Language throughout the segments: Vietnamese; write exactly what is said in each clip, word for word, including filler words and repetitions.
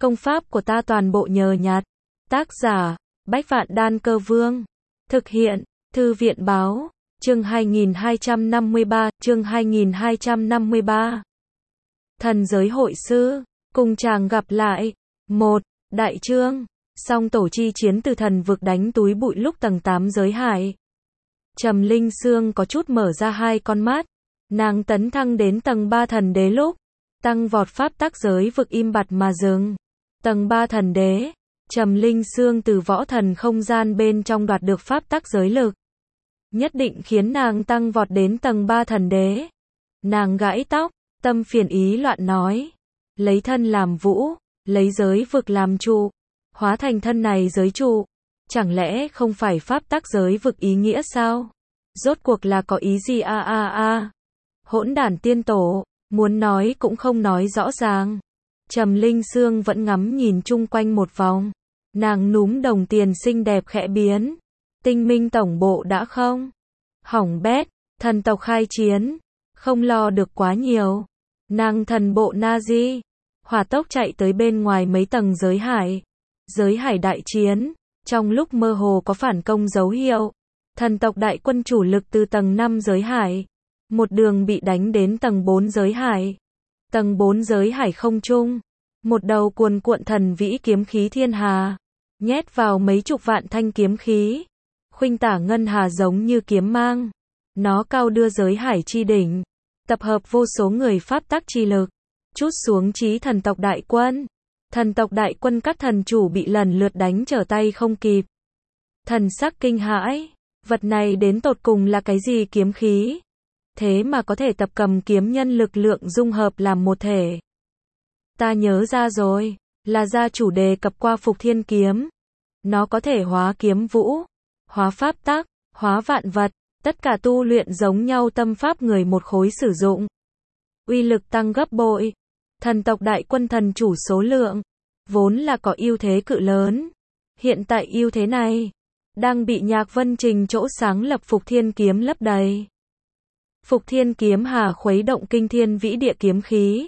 Công pháp của ta toàn bộ nhờ nhặt. Tác giả, Bách Vạn Đan Cơ Vương. Thực hiện, Thư viện Báo. Chương hai nghìn hai trăm năm mươi ba, chương hai nghìn hai trăm năm mươi ba. Thần giới hội sư, cùng chàng gặp lại. Một. Đại chương. Song tổ chi chiến từ thần vực đánh túi bụi lúc tầng tám giới hải. Trầm Linh Sương có chút mở ra hai con mắt. Nàng tấn thăng đến tầng ba thần đế lúc, tăng vọt pháp tắc giới vực im bặt mà dừng. Tầng ba thần đế, Trầm Linh Sương từ võ thần không gian bên trong đoạt được pháp tắc giới lực. Nhất định khiến nàng tăng vọt đến tầng ba thần đế. Nàng gãi tóc, tâm phiền ý loạn nói. Lấy thân làm vũ, lấy giới vực làm trụ. Hóa thành thân này giới trụ. Chẳng lẽ không phải pháp tắc giới vực ý nghĩa sao? Rốt cuộc là có ý gì a a a? Hỗn đản tiên tổ, muốn nói cũng không nói rõ ràng. Trầm Linh Sương vẫn ngắm nhìn chung quanh một vòng. Nàng núm đồng tiền xinh đẹp khẽ biến. Tinh Minh tổng bộ đã không? Hỏng bét, thần tộc khai chiến. Không lo được quá nhiều. Nàng thần bộ Nazi. Hỏa tốc chạy tới bên ngoài mấy tầng giới hải. Giới hải đại chiến. Trong lúc mơ hồ có phản công dấu hiệu. Thần tộc đại quân chủ lực từ tầng năm giới hải. Một đường bị đánh đến tầng bốn giới hải. Tầng bốn giới hải không trung. Một đầu cuồn cuộn thần vĩ kiếm khí thiên hà. Nhét vào mấy chục vạn thanh kiếm khí. Khuynh tả ngân hà giống như kiếm mang. Nó cao đưa giới hải chi đỉnh. Tập hợp vô số người pháp tắc chi lực. Trút xuống chí thần tộc đại quân. Thần tộc đại quân các thần chủ bị lần lượt đánh trở tay không kịp. Thần sắc kinh hãi. Vật này đến tột cùng là cái gì kiếm khí? Thế mà có thể tập cầm kiếm nhân lực lượng dung hợp làm một thể. Ta nhớ ra rồi, là gia chủ đề cập qua Phục Thiên kiếm. Nó có thể hóa kiếm vũ, hóa pháp tắc, hóa vạn vật, tất cả tu luyện giống nhau tâm pháp người một khối sử dụng. Uy lực tăng gấp bội. Thần tộc đại quân thần chủ số lượng, vốn là có ưu thế cự lớn. Hiện tại ưu thế này, đang bị Nhạc Vân Trình chỗ sáng lập Phục Thiên kiếm lấp đầy. Phục Thiên kiếm hà khuấy động kinh thiên vĩ địa kiếm khí.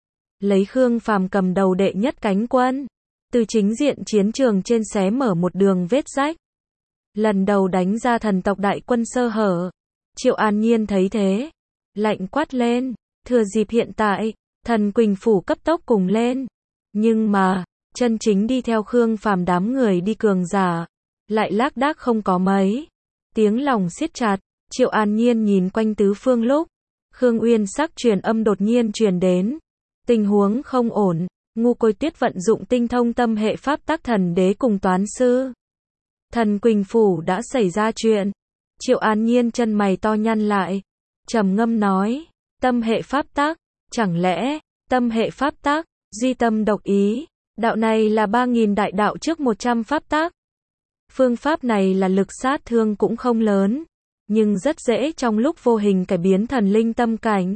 Lấy Khương Phàm cầm đầu đệ nhất cánh quân. Từ chính diện chiến trường trên xé mở một đường vết rách. Lần đầu đánh ra thần tộc đại quân sơ hở. Triệu An Nhiên thấy thế. Lạnh quát lên. Thừa dịp hiện tại, thần Quỳnh Phủ cấp tốc cùng lên. Nhưng mà, chân chính đi theo Khương Phàm đám người đi cường giả. Lại lác đác không có mấy. Tiếng lòng siết chặt. Triệu An Nhiên nhìn quanh tứ phương lúc. Khương Uyên sắc truyền âm đột nhiên truyền đến. Tình huống không ổn. Ngu Côi Tiết vận dụng tinh thông tâm hệ pháp tắc thần đế cùng toán sư. Thần Quỳnh Phủ đã xảy ra chuyện. Triệu An Nhiên chân mày to nhăn lại. Trầm ngâm nói. Tâm hệ pháp tắc. Chẳng lẽ, tâm hệ pháp tắc, duy tâm độc ý. Đạo này là ba nghìn đại đạo trước một trăm pháp tắc. Phương pháp này là lực sát thương cũng không lớn. Nhưng rất dễ trong lúc vô hình cải biến thần linh tâm cảnh.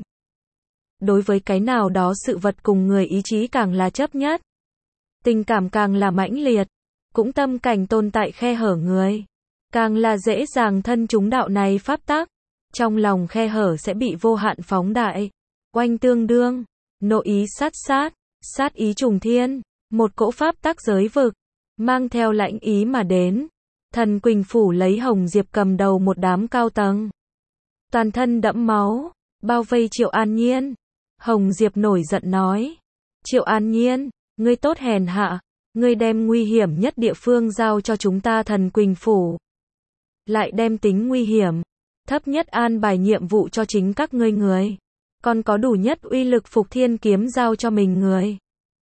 Đối với cái nào đó sự vật cùng người ý chí càng là chấp nhất. Tình cảm càng là mãnh liệt. Cũng tâm cảnh tồn tại khe hở người. Càng là dễ dàng thân chúng đạo này pháp tắc. Trong lòng khe hở sẽ bị vô hạn phóng đại. Oanh tương đương. Nội ý sát sát. Sát ý trùng thiên. Một cỗ pháp tắc giới vực. Mang theo lãnh ý mà đến. Thần Quỳnh Phủ lấy Hồng Diệp cầm đầu một đám cao tầng. Toàn thân đẫm máu. Bao vây Triệu An Nhiên. Hồng Diệp nổi giận nói. Triệu An Nhiên, ngươi tốt hèn hạ. Ngươi đem nguy hiểm nhất địa phương giao cho chúng ta thần Quỳnh Phủ. Lại đem tính nguy hiểm thấp nhất an bài nhiệm vụ cho chính các ngươi người. Còn có đủ nhất uy lực Phục Thiên kiếm giao cho mình người.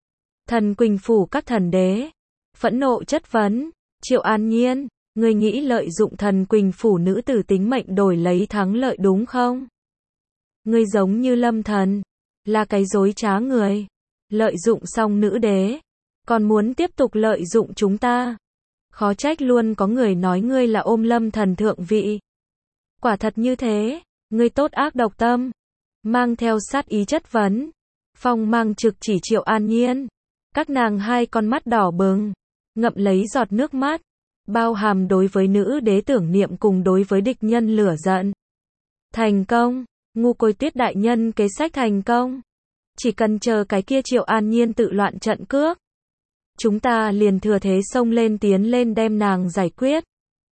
Thần Quỳnh Phủ các thần đế. Phẫn nộ chất vấn. Triệu An Nhiên, ngươi nghĩ lợi dụng thần Quỳnh Phủ nữ tử tính mệnh đổi lấy thắng lợi đúng không? Ngươi giống như Lâm Thần. Là cái dối trá người. Lợi dụng xong nữ đế. Còn muốn tiếp tục lợi dụng chúng ta. Khó trách luôn có người nói ngươi là ôm Lâm Thần thượng vị. Quả thật như thế. Ngươi tốt ác độc tâm. Mang theo sát ý chất vấn. Phong mang trực chỉ Triệu An Nhiên. Các nàng hai con mắt đỏ bừng. Ngậm lấy giọt nước mắt. Bao hàm đối với nữ đế tưởng niệm cùng đối với địch nhân lửa giận. Thành công. Ngu Côi Tiết đại nhân kế sách thành công. Chỉ cần chờ cái kia Triệu An Nhiên tự loạn trận cước. chúng ta liền thừa thế xông lên tiến lên đem nàng giải quyết.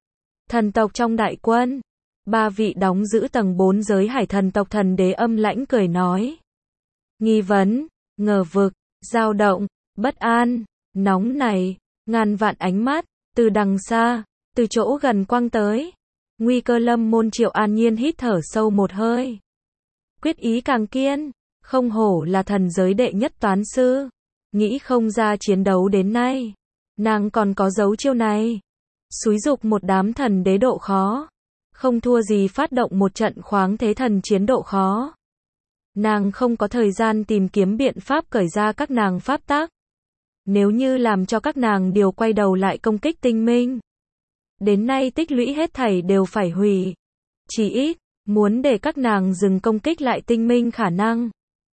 Thần tộc trong đại quân, ba vị đóng giữ tầng bốn giới hải thần tộc thần đế âm lãnh cười nói. Nghi vấn, ngờ vực, dao động, bất an, nóng này, ngàn vạn ánh mắt, từ đằng xa, từ chỗ gần quăng tới. Nguy cơ lâm môn. Triệu An Nhiên hít thở sâu một hơi. Quyết ý càng kiên, không hổ là thần giới đệ nhất toán sư. Nghĩ không ra chiến đấu đến nay, nàng còn có dấu chiêu này. Xúi dục một đám thần đế độ khó, không thua gì phát động một trận khoáng thế thần chiến độ khó. Nàng không có thời gian tìm kiếm biện pháp cởi ra các nàng pháp tắc. Nếu như làm cho các nàng đều quay đầu lại công kích tinh minh, đến nay tích lũy hết thảy đều phải hủy. Chỉ ít, muốn để các nàng dừng công kích lại tinh minh khả năng.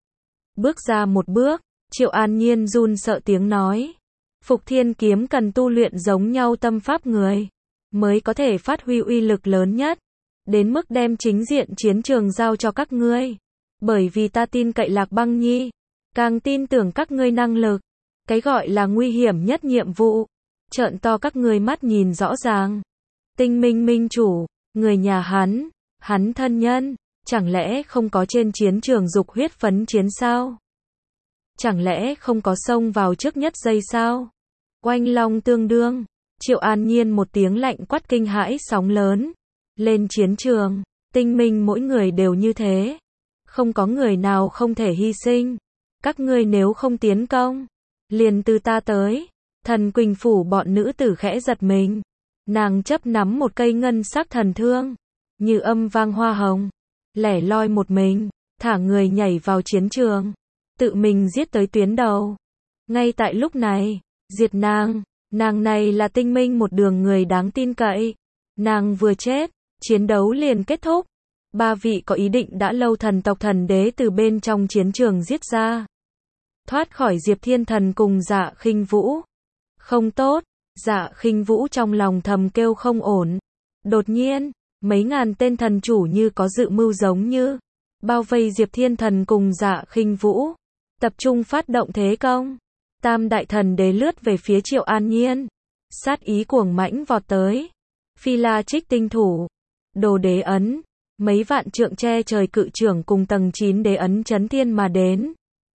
Bước ra một bước, Triệu An Nhiên run sợ tiếng nói. Phục Thiên kiếm cần tu luyện giống nhau tâm pháp người, mới có thể phát huy uy lực lớn nhất. Đến mức đem chính diện chiến trường giao cho các ngươi. Bởi vì ta tin cậy Lạc Băng Nhi, càng tin tưởng các ngươi năng lực. Cái gọi là nguy hiểm nhất nhiệm vụ, trợn to các ngươi mắt nhìn rõ ràng. Tinh minh minh chủ, người nhà hắn, hắn thân nhân, chẳng lẽ không có trên chiến trường dục huyết phấn chiến sao? Chẳng lẽ không có xông vào trước nhất giây sao? Oanh long tương đương, Triệu An Nhiên một tiếng lạnh quát kinh hãi sóng lớn. Lên chiến trường, tinh minh mỗi người đều như thế. Không có người nào không thể hy sinh. Các ngươi nếu không tiến công, liền từ ta tới. Thần Quỳnh Phủ bọn nữ tử khẽ giật mình. Nàng chấp nắm một cây ngân sắc thần thương, như âm vang hoa hồng, lẻ loi một mình, thả người nhảy vào chiến trường, tự mình giết tới tuyến đầu. Ngay tại lúc này, diệt nàng, nàng này là tinh minh một đường người đáng tin cậy. Nàng vừa chết, chiến đấu liền kết thúc. Ba vị có ý định đã lâu thần tộc thần đế từ bên trong chiến trường giết ra. Thoát khỏi Diệp Thiên Thần cùng Dạ Khinh Vũ. Không tốt, Dạ Khinh Vũ trong lòng thầm kêu không ổn. Đột nhiên, mấy ngàn tên thần chủ như có dự mưu giống như bao vây Diệp Thiên Thần cùng Dạ Khinh Vũ, tập trung phát động thế công. Tam đại thần đế lướt về phía Triệu An Nhiên, sát ý cuồng mãnh vọt tới. Phi La Trích Tinh thủ, Đồ Đế ấn, mấy vạn trượng che trời cự trưởng cùng tầng chín đế ấn chấn thiên mà đến,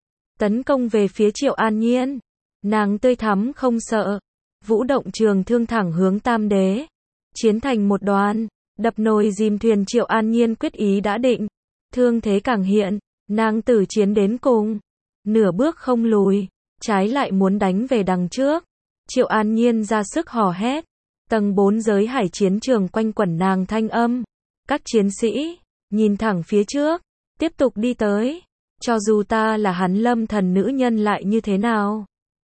tấn công về phía Triệu An Nhiên. Nàng tươi thắm không sợ, vũ động trường thương thẳng hướng tam đế, chiến thành một đoàn, đập nồi dìm thuyền. Triệu An Nhiên quyết ý đã định, thương thế càng hiện, nàng tử chiến đến cùng, nửa bước không lùi, trái lại muốn đánh về đằng trước. Triệu An Nhiên ra sức hò hét, tầng bốn giới hải chiến trường quanh quẩn nàng thanh âm. Các chiến sĩ, nhìn thẳng phía trước, tiếp tục đi tới. Cho dù ta là hắn lâm thần nữ nhân lại như thế nào?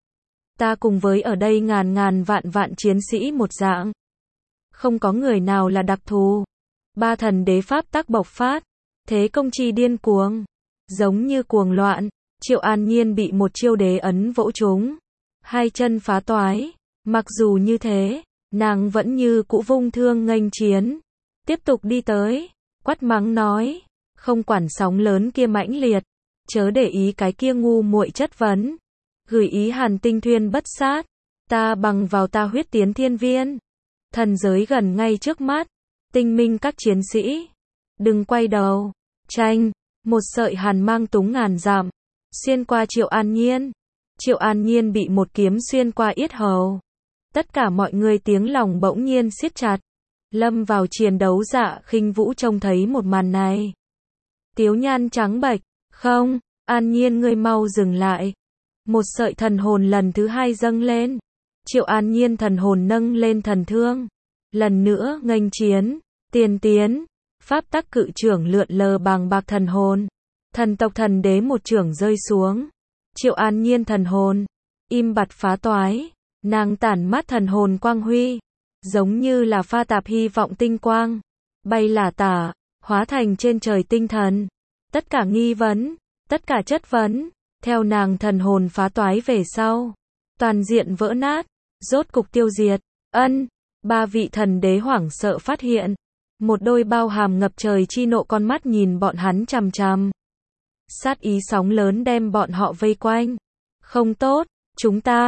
Ta cùng với ở đây ngàn ngàn vạn vạn chiến sĩ một dạng. Không có người nào là đặc thù. Ba thần đế pháp tắc bộc phát, thế công chi điên cuồng, giống như cuồng loạn. Triệu An Nhiên bị một chiêu đế ấn vỗ trúng, hai chân phá toái. Mặc dù như thế, nàng vẫn như cũ vung thương nghênh chiến, tiếp tục đi tới, quát mắng nói, không quản sóng lớn kia mãnh liệt, chớ để ý cái kia ngu muội chất vấn, gửi ý Hàn Tinh Thuyên bất sát, ta bằng vào ta huyết tiến thiên viên, thần giới gần ngay trước mắt, tinh minh các chiến sĩ, đừng quay đầu, tranh, một sợi hàn mang túng ngàn dặm, xuyên qua Triệu An Nhiên. Triệu An Nhiên bị một kiếm xuyên qua yết hầu. Tất cả mọi người tiếng lòng bỗng nhiên siết chặt. Lâm vào chiến đấu. Dạ Khinh Vũ trông thấy một màn này, tiếu nhan trắng bệch, không, An Nhiên ngươi mau dừng lại. Một sợi thần hồn lần thứ hai dâng lên. Triệu An Nhiên thần hồn nâng lên thần thương, lần nữa nghênh chiến, tiền tiến, pháp tắc cự trưởng lượn lờ bàng bạc thần hồn. Thần tộc thần đế một trưởng rơi xuống. Triệu An Nhiên thần hồn im bặt phá toái, nàng tản mát thần hồn quang huy, giống như là pha tạp hy vọng tinh quang, bay lả tả, hóa thành trên trời tinh thần. Tất cả nghi vấn, tất cả chất vấn, theo nàng thần hồn phá toái về sau, toàn diện vỡ nát, rốt cục tiêu diệt. Ân, ba vị thần đế hoảng sợ phát hiện, một đôi bao hàm ngập trời chi nộ con mắt nhìn bọn hắn chằm chằm. Sát ý sóng lớn đem bọn họ vây quanh. Không tốt, chúng ta,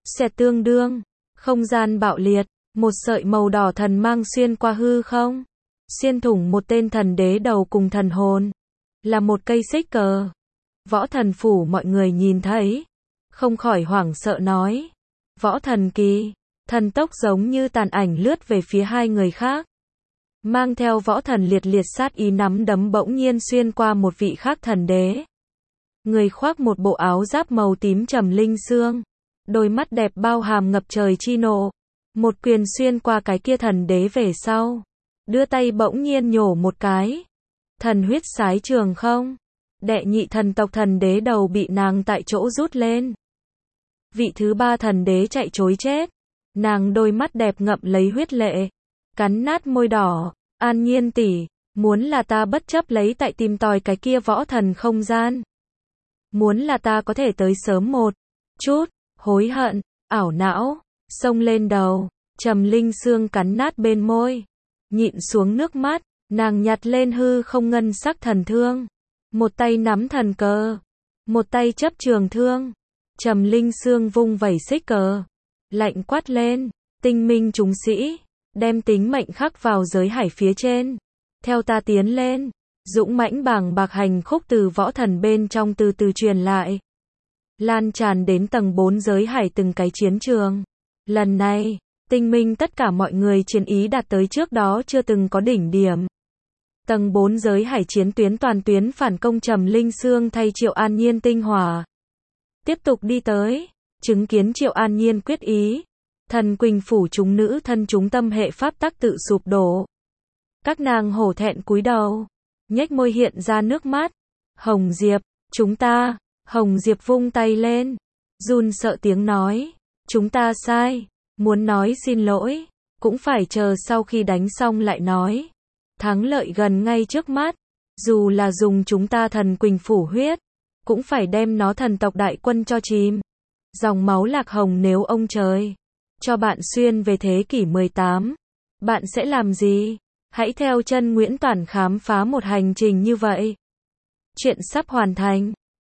Xẹt tương đương, không gian bạo liệt, một sợi màu đỏ thần mang xuyên qua hư không, xuyên thủng một tên thần đế đầu cùng thần hồn, là một cây xích cờ. Võ thần phủ mọi người nhìn thấy, không khỏi hoảng sợ nói, võ thần kỳ, thần tốc giống như tàn ảnh lướt về phía hai người khác. Mang theo võ thần liệt liệt sát ý nắm đấm bỗng nhiên xuyên qua một vị khác thần đế. Người khoác một bộ áo giáp màu tím trầm linh xương, đôi mắt đẹp bao hàm ngập trời chi nộ, một quyền xuyên qua cái kia thần đế về sau, đưa tay bỗng nhiên nhổ một cái. Thần huyết sái trường không, đệ nhị thần tộc thần đế đầu bị nàng tại chỗ rút lên. Vị thứ ba thần đế chạy trối chết, nàng đôi mắt đẹp ngậm lấy huyết lệ, cắn nát môi đỏ, An Nhiên tỷ, muốn là ta bất chấp lấy tại tìm tòi cái kia võ thần không gian. Muốn là ta có thể tới sớm một chút, hối hận, ảo não, xông lên đầu, trầm linh xương cắn nát bên môi, nhịn xuống nước mắt, nàng nhặt lên hư không ngân sắc thần thương, một tay nắm thần cờ, một tay chấp trường thương, trầm linh xương vung vẩy xích cờ, lạnh quát lên, tinh minh chúng sĩ, đem tính mệnh khắc vào giới hải phía trên, theo ta tiến lên. Dũng mãnh bàng bạc hành khúc từ võ thần bên trong từ từ truyền lại, lan tràn đến tầng bốn giới hải từng cái chiến trường. Lần này, tinh minh tất cả mọi người chiến ý đạt tới trước đó chưa từng có đỉnh điểm. Tầng bốn giới hải chiến tuyến toàn tuyến phản công trầm linh xương thay Triệu An Nhiên tinh hỏa. Tiếp tục đi tới, chứng kiến Triệu An Nhiên quyết ý, thần quỳnh phủ chúng nữ thân chúng tâm hệ pháp tắc tự sụp đổ. Các nàng hổ thẹn cúi đầu, nhếch môi hiện ra nước mắt. Hồng Diệp, chúng ta, Hồng Diệp vung tay lên, run sợ tiếng nói, chúng ta sai, muốn nói xin lỗi, cũng phải chờ sau khi đánh xong lại nói. Thắng lợi gần ngay trước mắt, dù là dùng chúng ta thần quỳnh phủ huyết, cũng phải đem nó thần tộc đại quân cho chìm. Dòng máu lạc hồng nếu ông trời cho bạn xuyên về thế kỷ mười tám, bạn sẽ làm gì? Hãy theo chân Nguyễn Toản khám phá một hành trình như vậy. Chuyện sắp hoàn thành.